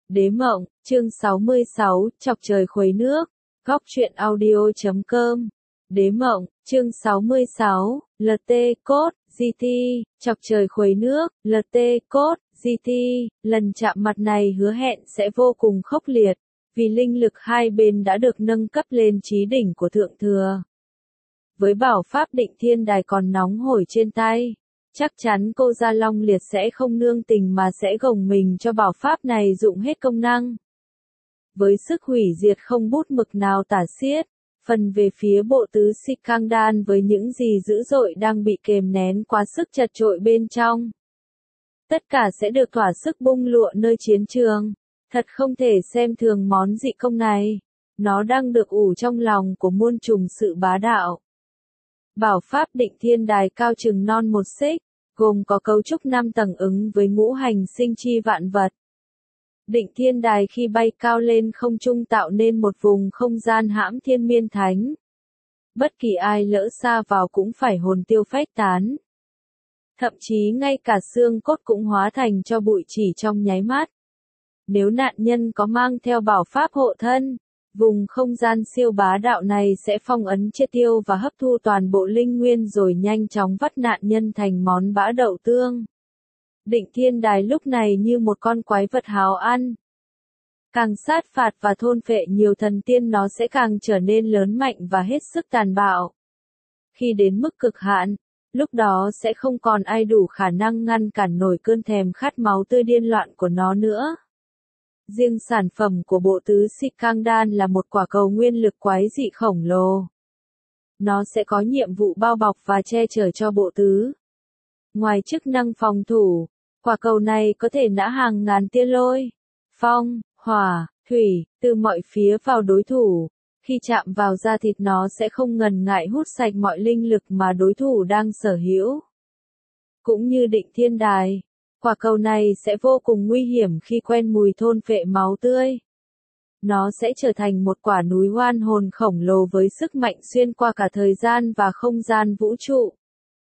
Đế mộng, chương 66, chọc trời khuấy nước. Góc truyện audio.com. Đế mộng, chương 66, LT cốt, GT, chọc trời khuấy nước, LT cốt, GT, lần chạm mặt này hứa hẹn sẽ vô cùng khốc liệt, vì linh lực hai bên đã được nâng cấp lên chí đỉnh của thượng thừa. Với bảo pháp định thiên đài còn nóng hổi trên tay, chắc chắn cô Gia Long Liệt sẽ không nương tình mà sẽ gồng mình cho bảo pháp này dụng hết công năng. Với sức hủy diệt không bút mực nào tả xiết, phần về phía bộ tứ Sikangdan với những gì dữ dội đang bị kềm nén quá sức chật trội bên trong. Tất cả sẽ được thỏa sức bung lụa nơi chiến trường. Thật không thể xem thường món dị công này. Nó đang được ủ trong lòng của muôn trùng sự bá đạo. Bảo pháp định thiên đài cao chừng non một xích, gồm có cấu trúc 5 tầng ứng với ngũ hành sinh chi vạn vật. Định thiên đài khi bay cao lên không trung tạo nên một vùng không gian hãm thiên miên thánh. Bất kỳ ai lỡ xa vào cũng phải hồn tiêu phách tán. Thậm chí ngay cả xương cốt cũng hóa thành cho bụi chỉ trong nháy mắt. Nếu nạn nhân có mang theo bảo pháp hộ thân, vùng không gian siêu bá đạo này sẽ phong ấn triệt tiêu và hấp thu toàn bộ linh nguyên rồi nhanh chóng vắt nạn nhân thành món bã đậu tương. Định thiên đài lúc này như một con quái vật háo ăn. Càng sát phạt và thôn phệ nhiều thần tiên nó sẽ càng trở nên lớn mạnh và hết sức tàn bạo. Khi đến mức cực hạn, lúc đó sẽ không còn ai đủ khả năng ngăn cản nổi cơn thèm khát máu tươi điên loạn của nó nữa. Riêng sản phẩm của bộ tứ Sikangdan là một quả cầu nguyên lực quái dị khổng lồ. Nó sẽ có nhiệm vụ bao bọc và che chở cho bộ tứ. Ngoài chức năng phòng thủ, quả cầu này có thể nã hàng ngàn tia lôi, phong, hỏa, thủy, từ mọi phía vào đối thủ. Khi chạm vào da thịt nó sẽ không ngần ngại hút sạch mọi linh lực mà đối thủ đang sở hữu. Cũng như định thiên đài, quả cầu này sẽ vô cùng nguy hiểm khi quen mùi thôn phệ máu tươi. Nó sẽ trở thành một quả núi oan hồn khổng lồ với sức mạnh xuyên qua cả thời gian và không gian vũ trụ.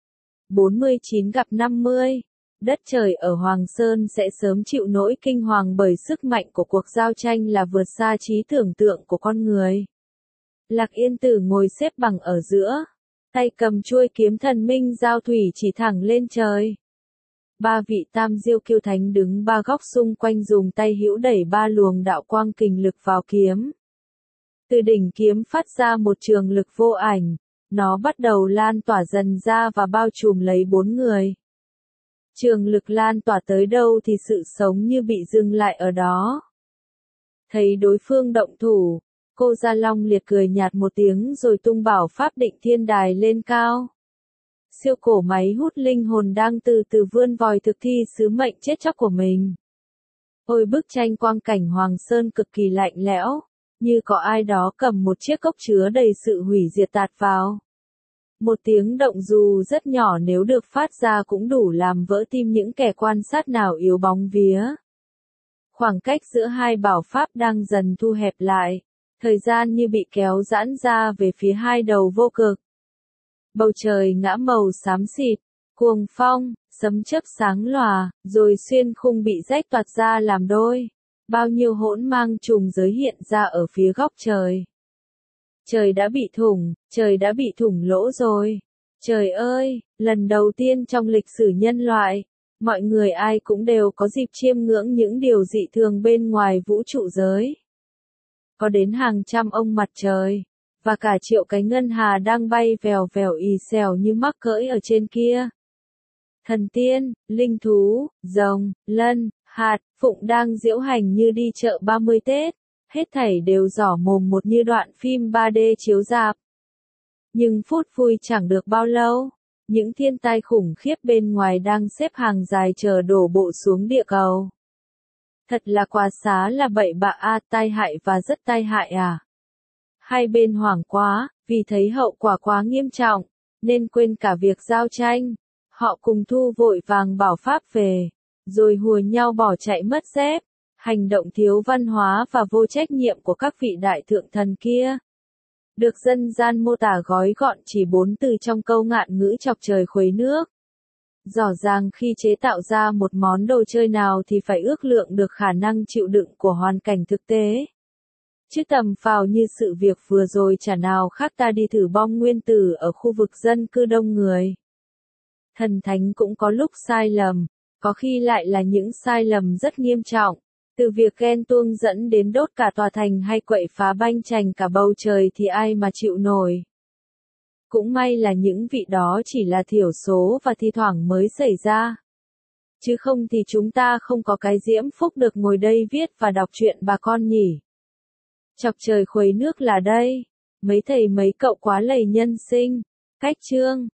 49 gặp 50. Đất trời ở Hoàng Sơn sẽ sớm chịu nỗi kinh hoàng bởi sức mạnh của cuộc giao tranh là vượt xa trí tưởng tượng của con người. Lạc Yên Tử ngồi xếp bằng ở giữa, tay cầm chuôi kiếm thần minh giao thủy chỉ thẳng lên trời. Ba vị tam diêu kiêu thánh đứng ba góc xung quanh dùng tay hữu đẩy ba luồng đạo quang kình lực vào kiếm. Từ đỉnh kiếm phát ra một trường lực vô ảnh, nó bắt đầu lan tỏa dần ra và bao trùm lấy bốn người. Trường lực lan tỏa tới đâu thì sự sống như bị dừng lại ở đó. Thấy đối phương động thủ, cô Gia Long Liệt cười nhạt một tiếng rồi tung bảo pháp định thiên đài lên cao. Siêu cổ máy hút linh hồn đang từ từ vươn vòi thực thi sứ mệnh chết chóc của mình. Ôi bức tranh quang cảnh Hoàng Sơn cực kỳ lạnh lẽo, như có ai đó cầm một chiếc cốc chứa đầy sự hủy diệt tạt vào. Một tiếng động dù rất nhỏ nếu được phát ra cũng đủ làm vỡ tim những kẻ quan sát nào yếu bóng vía. Khoảng cách giữa hai bảo pháp đang dần thu hẹp lại, thời gian như bị kéo giãn ra về phía hai đầu vô cực. Bầu trời ngã màu xám xịt, cuồng phong, sấm chớp sáng lòa, rồi xuyên khung bị rách toạc ra làm đôi. Bao nhiêu hỗn mang trùng giới hiện ra ở phía góc trời. Trời đã bị thủng lỗ rồi. Trời ơi, lần đầu tiên trong lịch sử nhân loại, mọi người ai cũng đều có dịp chiêm ngưỡng những điều dị thường bên ngoài vũ trụ giới. Có đến hàng trăm ông mặt trời, và cả triệu cái ngân hà đang bay vèo vèo ì xèo như mắc cỡi ở trên kia. Thần tiên, linh thú, rồng, lân, hạt, phụng đang diễu hành như đi chợ 30 Tết, hết thảy đều giỏ mồm một như đoạn phim 3D chiếu rạp. Nhưng phút vui chẳng được bao lâu, những thiên tai khủng khiếp bên ngoài đang xếp hàng dài chờ đổ bộ xuống địa cầu. Thật là quá xá là bậy bạ tai hại và rất tai hại à. Hai bên hoảng quá, vì thấy hậu quả quá nghiêm trọng, nên quên cả việc giao tranh. Họ cùng thu vội vàng bảo pháp về, rồi hùa nhau bỏ chạy mất dép. Hành động thiếu văn hóa và vô trách nhiệm của các vị đại thượng thần kia. Được dân gian mô tả gói gọn chỉ 4 từ trong câu ngạn ngữ chọc trời khuấy nước. Rõ ràng khi chế tạo ra một món đồ chơi nào thì phải ước lượng được khả năng chịu đựng của hoàn cảnh thực tế. Chứ tầm phào như sự việc vừa rồi chả nào khác ta đi thử bom nguyên tử ở khu vực dân cư đông người. Thần thánh cũng có lúc sai lầm, có khi lại là những sai lầm rất nghiêm trọng. Từ việc ghen tuông dẫn đến đốt cả tòa thành hay quậy phá banh chành cả bầu trời thì ai mà chịu nổi. Cũng may là những vị đó chỉ là thiểu số và thi thoảng mới xảy ra. Chứ không thì chúng ta không có cái diễm phúc được ngồi đây viết và đọc truyện bà con nhỉ. Chọc trời khuấy nước là đây. Mấy thầy mấy cậu quá lầy nhân sinh. Cách chương.